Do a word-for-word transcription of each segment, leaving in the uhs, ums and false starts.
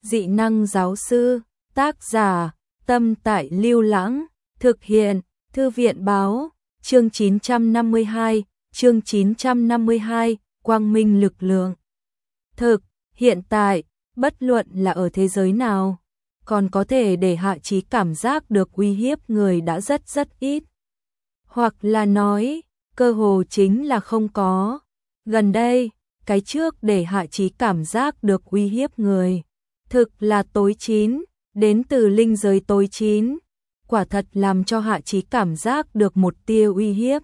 Dị năng giáo sư, tác giả, Tâm Tại Lưu Lãng, thực hiện, Thư viện báo, chương chín trăm năm mươi hai, chương chín trăm năm mươi hai, Quang Minh lực lượng. Thực, hiện tại, bất luận là ở thế giới nào, còn có thể để Hạ Chí cảm giác được uy hiếp người đã rất rất ít. Hoặc là nói, cơ hồ chính là không có. Gần đây, cái trước để Hạ Chí cảm giác được uy hiếp người, thực là tối chín, đến từ linh giới tối chín, quả thật làm cho Hạ Chí cảm giác được một tia uy hiếp.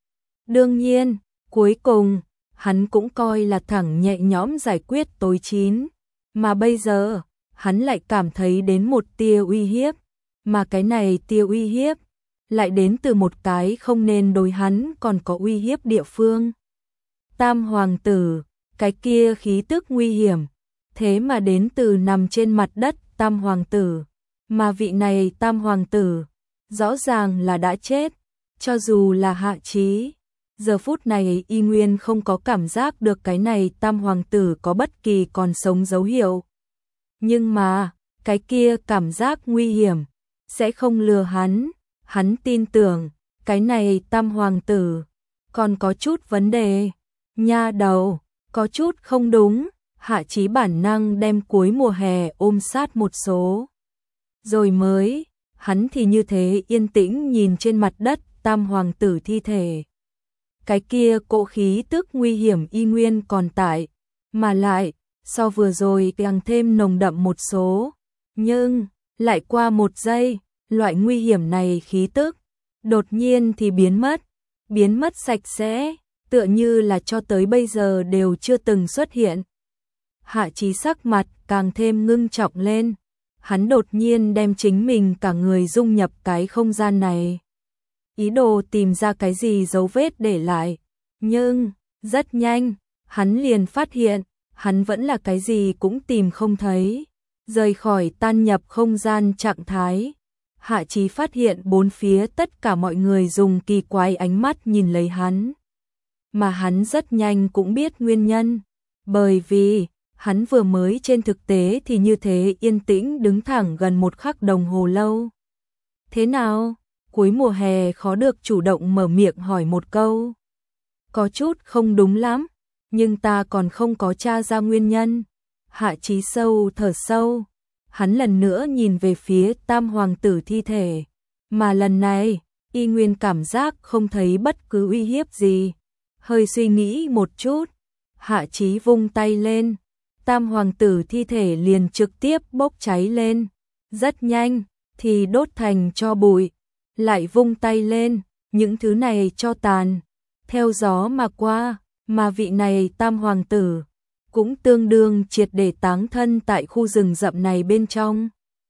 Đương nhiên, cuối cùng, hắn cũng coi là thẳng nhẹ nhõm giải quyết tối chín, mà bây giờ, hắn lại cảm thấy đến một tia uy hiếp, mà cái này tia uy hiếp, lại đến từ một cái không nên đối hắn còn có uy hiếp địa phương. Tam hoàng tử, cái kia khí tức nguy hiểm, thế mà đến từ nằm trên mặt đất Tam hoàng tử, mà vị này Tam hoàng tử, rõ ràng là đã chết, cho dù là Hạ Chí, giờ phút này y nguyên không có cảm giác được cái này Tam hoàng tử có bất kỳ còn sống dấu hiệu. Nhưng mà, cái kia cảm giác nguy hiểm, sẽ không lừa hắn, hắn tin tưởng, cái này Tam hoàng tử, còn có chút vấn đề, nha đầu, có chút không đúng. Hạ Chí bản năng đem cuối mùa hè ôm sát một số. Rồi mới, hắn thì như thế yên tĩnh nhìn trên mặt đất Tam hoàng tử thi thể. Cái kia cỗ khí tức nguy hiểm y nguyên còn tại, mà lại, so vừa rồi càng thêm nồng đậm một số. Nhưng, lại qua một giây, loại nguy hiểm này khí tức, đột nhiên thì biến mất, biến mất sạch sẽ, tựa như là cho tới bây giờ đều chưa từng xuất hiện. Hạ Chí sắc mặt càng thêm ngưng trọng lên, hắn đột nhiên đem chính mình cả người dung nhập cái không gian này. Ý đồ tìm ra cái gì dấu vết để lại, nhưng, rất nhanh, hắn liền phát hiện, hắn vẫn là cái gì cũng tìm không thấy. Rời khỏi tan nhập không gian trạng thái, Hạ Chí phát hiện bốn phía tất cả mọi người dùng kỳ quái ánh mắt nhìn lấy hắn. Mà hắn rất nhanh cũng biết nguyên nhân, bởi vì hắn vừa mới trên thực tế thì như thế yên tĩnh đứng thẳng gần một khắc đồng hồ lâu. Thế nào? Cuối mùa hè khó được chủ động mở miệng hỏi một câu. Có chút không đúng lắm, nhưng ta còn không có tra ra nguyên nhân. Hạ Chí sâu thở sâu, hắn lần nữa nhìn về phía Tam hoàng tử thi thể, mà lần này, y nguyên cảm giác không thấy bất cứ uy hiếp gì. Hơi suy nghĩ một chút, Hạ Chí vung tay lên, Tam hoàng tử thi thể liền trực tiếp bốc cháy lên, rất nhanh thì đốt thành tro bụi, lại vung tay lên, những thứ này cho tàn, theo gió mà qua, mà vị này Tam hoàng tử cũng tương đương triệt để táng thân tại khu rừng rậm này bên trong.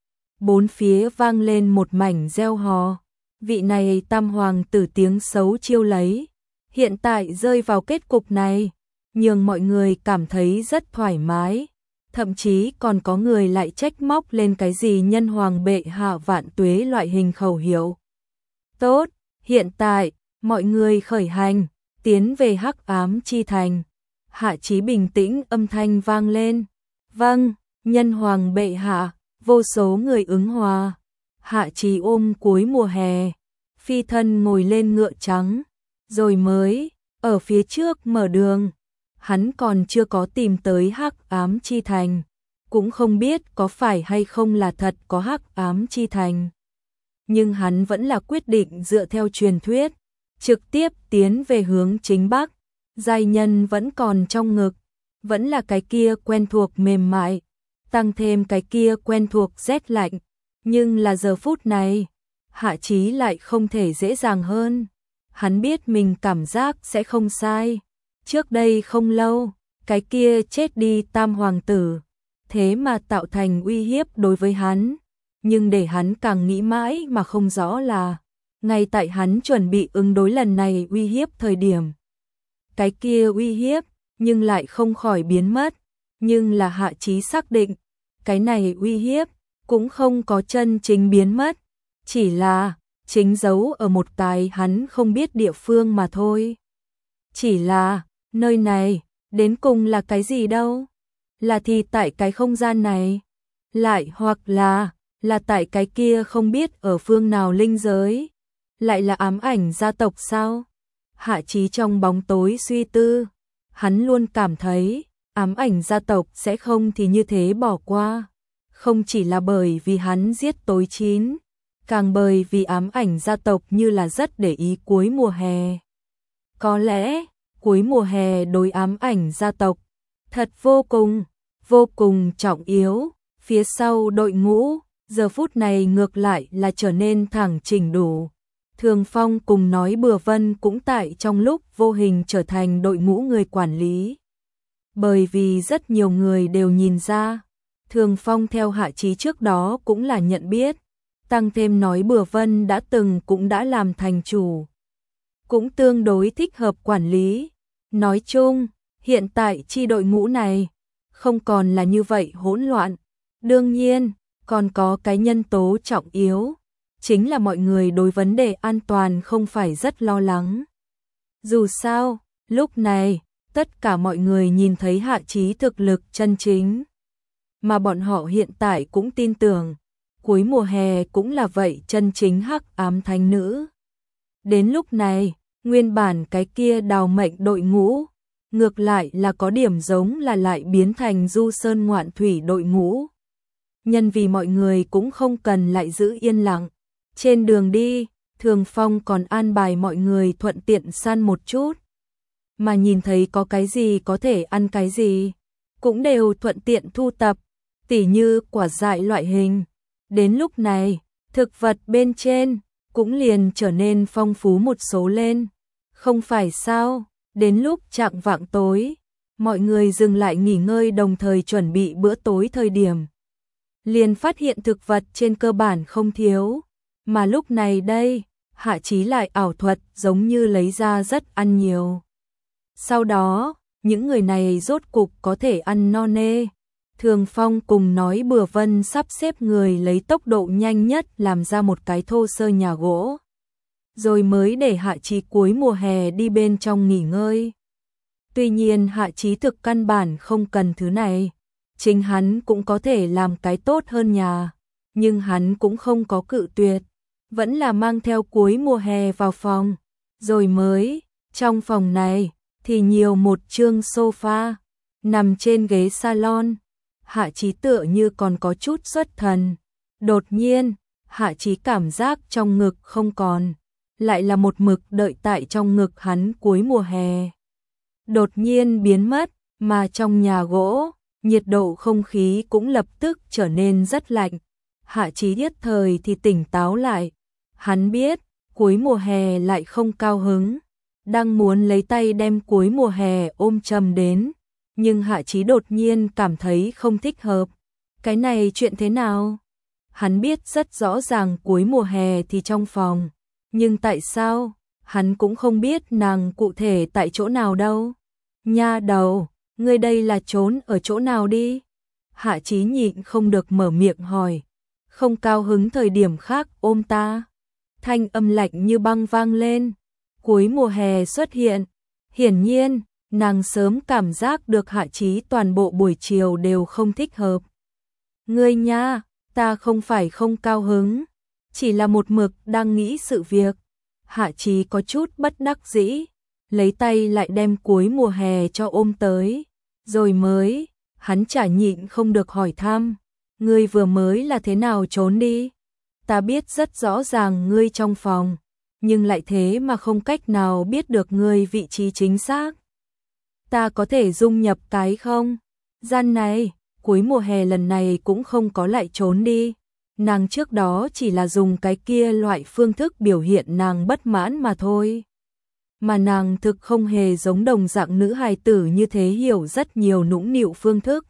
Bốn phía vang lên một mảnh reo hò, vị này Tam hoàng tử tiếng xấu chiêu lấy, hiện tại rơi vào kết cục này, nhường mọi người cảm thấy rất thoải mái, thậm chí còn có người lại trách móc lên cái gì nhân hoàng bệ hạ vạn tuế loại hình khẩu hiệu. Tốt, hiện tại, mọi người khởi hành, tiến về Hắc Ám Chi Thành. Hạ Chí bình tĩnh âm thanh vang lên. Vâng, nhân hoàng bệ hạ, vô số người ứng hòa. Hạ Chí ôm cuối mùa hè, phi thân ngồi lên ngựa trắng, rồi mới, ở phía trước mở đường. Hắn còn chưa có tìm tới Hắc Ám Chi Thành, cũng không biết có phải hay không là thật có Hắc Ám Chi Thành. Nhưng hắn vẫn là quyết định dựa theo truyền thuyết, trực tiếp tiến về hướng chính Bắc. Giai nhân vẫn còn trong ngực, vẫn là cái kia quen thuộc mềm mại, tăng thêm cái kia quen thuộc rét lạnh, nhưng là giờ phút này, Hạ Chí lại không thể dễ dàng hơn. Hắn biết mình cảm giác sẽ không sai. Trước đây không lâu, cái kia chết đi Tam hoàng tử, thế mà tạo thành uy hiếp đối với hắn, nhưng để hắn càng nghĩ mãi mà không rõ là, ngay tại hắn chuẩn bị ứng đối lần này uy hiếp thời điểm, cái kia uy hiếp, nhưng lại không khỏi biến mất, nhưng là Hạ Chí xác định, cái này uy hiếp, cũng không có chân chính biến mất, chỉ là, chính giấu ở một cái hắn không biết địa phương mà thôi. Chỉ là, nơi này, đến cùng là cái gì đâu? Là thì tại cái không gian này? lại hoặc là, là tại cái kia không biết ở phương nào linh giới, lại là ám ảnh gia tộc sao? Hạ Chí trong bóng tối suy tư, hắn luôn cảm thấy, ám ảnh gia tộc sẽ không thì như thế bỏ qua. Không chỉ là bởi vì hắn giết tối chín, càng bởi vì ám ảnh gia tộc như là rất để ý cuối mùa hè. Có lẽ, cuối mùa hè đối ám ảnh gia tộc, thật vô cùng, vô cùng trọng yếu. Phía sau đội ngũ, giờ phút này ngược lại là trở nên thẳng chỉnh đủ. Thường Phong cùng nói Bừa Vân cũng tại trong lúc vô hình trở thành đội ngũ người quản lý. Bởi vì rất nhiều người đều nhìn ra, Thường Phong theo Hạ Chí trước đó cũng là nhận biết, tăng thêm nói Bừa Vân đã từng cũng đã làm thành chủ, cũng tương đối thích hợp quản lý. Nói chung, hiện tại chi đội ngũ này không còn là như vậy hỗn loạn. Đương nhiên, còn có cái nhân tố trọng yếu, chính là mọi người đối vấn đề an toàn không phải rất lo lắng. Dù sao, lúc này, tất cả mọi người nhìn thấy Hạ Chí thực lực chân chính, mà bọn họ hiện tại cũng tin tưởng, cuối mùa hè cũng là vậy chân chính hắc ám thánh nữ. Đến lúc này, nguyên bản cái kia đào mệnh đội ngũ, ngược lại là có điểm giống là lại biến thành du sơn ngoạn thủy đội ngũ. Nhân vì mọi người cũng không cần lại giữ yên lặng. Trên đường đi, Thường Phong còn an bài mọi người thuận tiện săn một chút. Mà nhìn thấy có cái gì có thể ăn cái gì, cũng đều thuận tiện thu tập, tỉ như quả dại loại hình. Đến lúc này, thực vật bên trên cũng liền trở nên phong phú một số lên. Không phải sao, đến lúc chạng vạng tối, mọi người dừng lại nghỉ ngơi đồng thời chuẩn bị bữa tối thời điểm. Liền phát hiện thực vật trên cơ bản không thiếu, mà lúc này đây, Hạ Chí lại ảo thuật giống như lấy ra rất ăn nhiều. Sau đó, những người này rốt cục có thể ăn no nê. Thường Phong cùng nói Bừa Vân sắp xếp người lấy tốc độ nhanh nhất làm ra một cái thô sơ nhà gỗ, rồi mới để Hạ Chí cuối mùa hè đi bên trong nghỉ ngơi. Tuy nhiên Hạ Chí thực căn bản không cần thứ này, chính hắn cũng có thể làm cái tốt hơn nhà, nhưng hắn cũng không có cự tuyệt, vẫn là mang theo cuối mùa hè vào phòng, rồi mới, trong phòng này, thì nhiều một chương sofa, nằm trên ghế salon. Hạ Chí tựa như còn có chút xuất thần. Đột nhiên, Hạ Chí cảm giác trong ngực không còn, lại là một mực đợi tại trong ngực hắn cuối mùa hè. Đột nhiên biến mất, mà trong nhà gỗ, nhiệt độ không khí cũng lập tức trở nên rất lạnh. Hạ Chí nhất thời thì tỉnh táo lại. Hắn biết, cuối mùa hè lại không cao hứng, đang muốn lấy tay đem cuối mùa hè ôm chầm đến. Nhưng Hạ Chí đột nhiên cảm thấy không thích hợp. Cái này chuyện thế nào? Hắn biết rất rõ ràng cuối mùa hè thì trong phòng. Nhưng tại sao? Hắn cũng không biết nàng cụ thể tại chỗ nào đâu. Nha đầu, ngươi đây là trốn ở chỗ nào đi? Hạ Chí nhịn không được mở miệng hỏi. Không cao hứng thời điểm khác ôm ta. Thanh âm lạnh như băng vang lên. Cuối mùa hè xuất hiện. Hiển nhiên, nàng sớm cảm giác được Hạ Chí toàn bộ buổi chiều đều không thích hợp. Ngươi nha, ta không phải không cao hứng, chỉ là một mực đang nghĩ sự việc. Hạ Chí có chút bất đắc dĩ, lấy tay lại đem cuối mùa hè cho ôm tới, rồi mới, hắn chả nhịn không được hỏi thăm, ngươi vừa mới là thế nào trốn đi? Ta biết rất rõ ràng ngươi trong phòng, nhưng lại thế mà không cách nào biết được ngươi vị trí chính xác. Ta có thể dung nhập cái không? Gian này, cuối mùa hè lần này cũng không có lại trốn đi. Nàng trước đó chỉ là dùng cái kia loại phương thức biểu hiện nàng bất mãn mà thôi. Mà nàng thực không hề giống đồng dạng nữ hài tử như thế hiểu rất nhiều nũng nịu phương thức.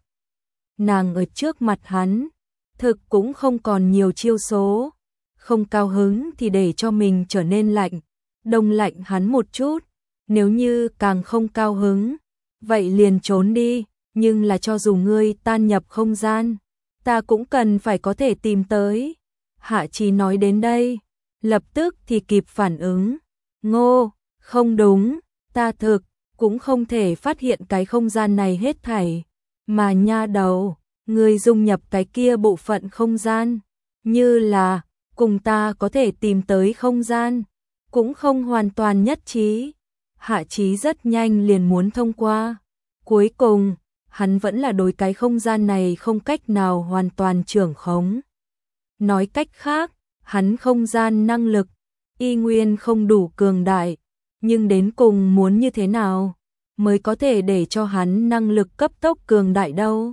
Nàng ở trước mặt hắn, thực cũng không còn nhiều chiêu số. Không cao hứng thì để cho mình trở nên lạnh, đông lạnh hắn một chút. Nếu như càng không cao hứng, vậy liền trốn đi, nhưng là cho dù ngươi tan nhập không gian, ta cũng cần phải có thể tìm tới. Hạ Chí nói đến đây, lập tức thì kịp phản ứng. Ngô, không đúng, ta thực, cũng không thể phát hiện cái không gian này hết thảy. Mà nha đầu, Ngươi dung nhập cái kia bộ phận không gian, như là cùng ta có thể tìm tới không gian, cũng không hoàn toàn nhất trí. Hạ Chí rất nhanh liền muốn thông qua. Cuối cùng, hắn vẫn là đối cái không gian này không cách nào hoàn toàn trưởng khống. Nói cách khác, hắn không gian năng lực, y nguyên không đủ cường đại, nhưng đến cùng muốn như thế nào mới có thể để cho hắn năng lực cấp tốc cường đại đâu.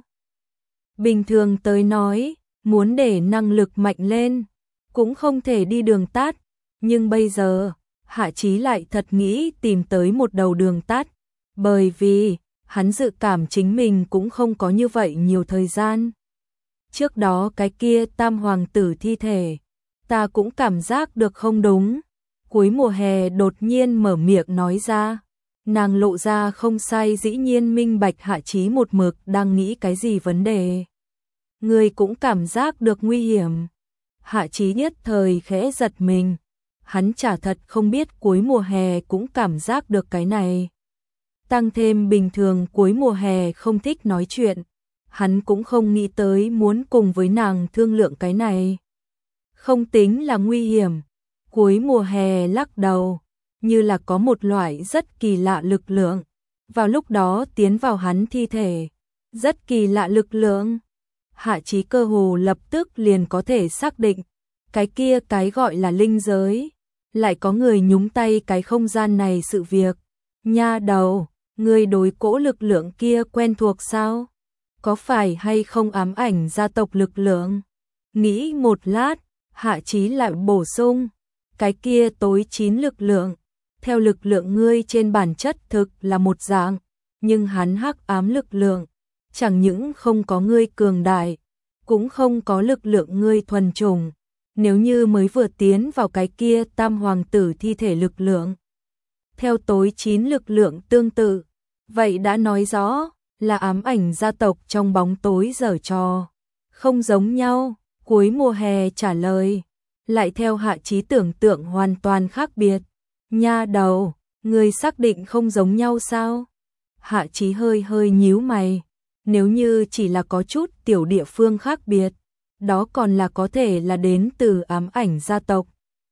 Bình thường tới nói, muốn để năng lực mạnh lên, cũng không thể đi đường tắt, nhưng bây giờ, Hạ Chí lại thật nghĩ tìm tới một đầu đường tắt, bởi vì hắn dự cảm chính mình cũng không có như vậy nhiều thời gian. Trước đó cái kia tam hoàng tử thi thể, ta cũng cảm giác được không đúng. Cuối mùa hè đột nhiên mở miệng nói ra, nàng lộ ra không sai, dĩ nhiên minh bạch Hạ Chí một mực đang nghĩ cái gì vấn đề. Người cũng cảm giác được nguy hiểm. Hạ Chí nhất thời khẽ giật mình, hắn chả thật không biết cuối mùa hè cũng cảm giác được cái này. Tăng thêm bình thường cuối mùa hè không thích nói chuyện, hắn cũng không nghĩ tới muốn cùng với nàng thương lượng cái này. Không tính là nguy hiểm. Cuối mùa hè lắc đầu, như là có một loại rất kỳ lạ lực lượng, vào lúc đó tiến vào hắn thi thể. Rất kỳ lạ lực lượng. Hạ Chí cơ hồ lập tức liền có thể xác định, cái kia cái gọi là linh giới, lại có người nhúng tay cái không gian này sự việc. Nha đầu, ngươi đối cỗ lực lượng kia quen thuộc sao? Có phải hay không ám ảnh gia tộc lực lượng? Nghĩ một lát, Hạ Chí lại bổ sung, cái kia tối chín lực lượng, theo lực lượng ngươi trên bản chất thực là một dạng, nhưng hắn hắc ám lực lượng, chẳng những không có ngươi cường đại, cũng không có lực lượng ngươi thuần chủng. Nếu như mới vừa tiến vào cái kia tam hoàng tử thi thể lực lượng, theo tối chín lực lượng tương tự, vậy đã nói rõ là ám ảnh gia tộc trong bóng tối giở trò. Không giống nhau, cuối mùa hè trả lời, lại theo Hạ Chí tưởng tượng hoàn toàn khác biệt. Nha đầu, người xác định không giống nhau sao? Hạ Chí hơi hơi nhíu mày, nếu như chỉ là có chút tiểu địa phương khác biệt, đó còn là có thể là đến từ ám ảnh gia tộc.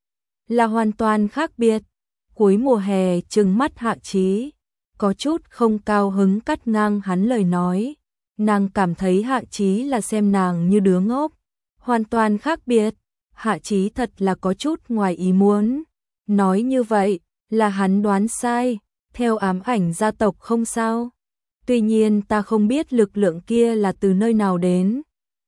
Là hoàn toàn khác biệt. Cuối mùa hè trừng mắt Hạ Chí, có chút không cao hứng cắt ngang hắn lời nói. Nàng cảm thấy Hạ Chí là xem nàng như đứa ngốc. Hoàn toàn khác biệt. Hạ Chí thật là có chút ngoài ý muốn. Nói như vậy là hắn đoán sai, theo ám ảnh gia tộc không sao. Tuy nhiên ta không biết lực lượng kia là từ nơi nào đến,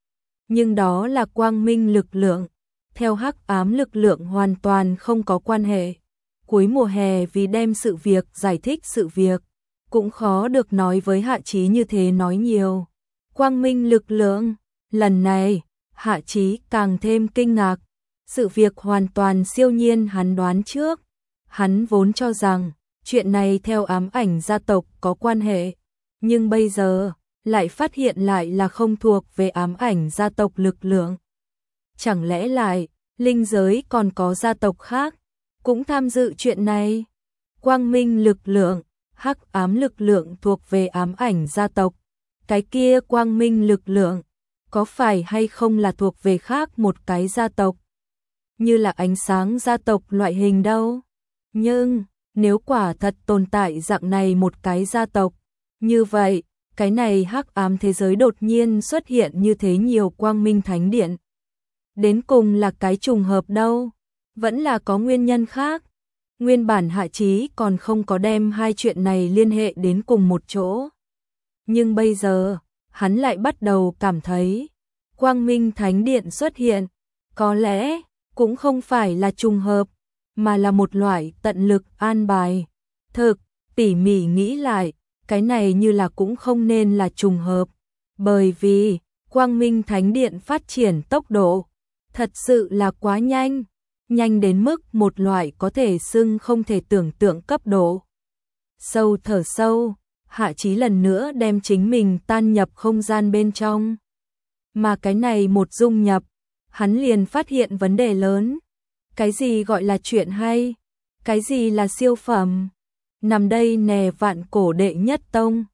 nhưng đó là quang minh lực lượng, theo hắc ám lực lượng hoàn toàn không có quan hệ. Cuối mùa hè vì đem sự việc giải thích sự việc, cũng khó được nói với Hạ Chí như thế nói nhiều. Quang minh lực lượng, lần này, Hạ Chí càng thêm kinh ngạc. Sự việc hoàn toàn siêu nhiên hắn đoán trước. Hắn vốn cho rằng, chuyện này theo ám ảnh gia tộc có quan hệ, nhưng bây giờ, lại phát hiện lại là không thuộc về ám ảnh gia tộc lực lượng. Chẳng lẽ lại, linh giới còn có gia tộc khác, cũng tham dự chuyện này? Quang minh lực lượng, hắc ám lực lượng thuộc về ám ảnh gia tộc. Cái kia quang minh lực lượng, có phải hay không là thuộc về khác một cái gia tộc? Như là ánh sáng gia tộc loại hình đâu? Nhưng, nếu quả thật tồn tại dạng này một cái gia tộc, như vậy, cái này hắc ám thế giới đột nhiên xuất hiện như thế nhiều quang minh thánh điện. Đến cùng là cái trùng hợp đâu? Vẫn là có nguyên nhân khác. Nguyên bản Hạ Chí còn không có đem hai chuyện này liên hệ đến cùng một chỗ. Nhưng bây giờ, hắn lại bắt đầu cảm thấy, quang minh thánh điện xuất hiện, có lẽ cũng không phải là trùng hợp, mà là một loại tận lực an bài. Thực, tỉ mỉ nghĩ lại, cái này như là cũng không nên là trùng hợp, bởi vì quang minh thánh điện phát triển tốc độ thật sự là quá nhanh, nhanh đến mức một loại có thể xưng không thể tưởng tượng cấp độ. Sâu thở sâu, Hạ Chí lần nữa đem chính mình tan nhập không gian bên trong. Mà cái này một dung nhập, hắn liền phát hiện vấn đề lớn. Cái gì gọi là chuyện hay? Cái gì là siêu phẩm? Nằm đây nè vạn cổ đệ nhất tông,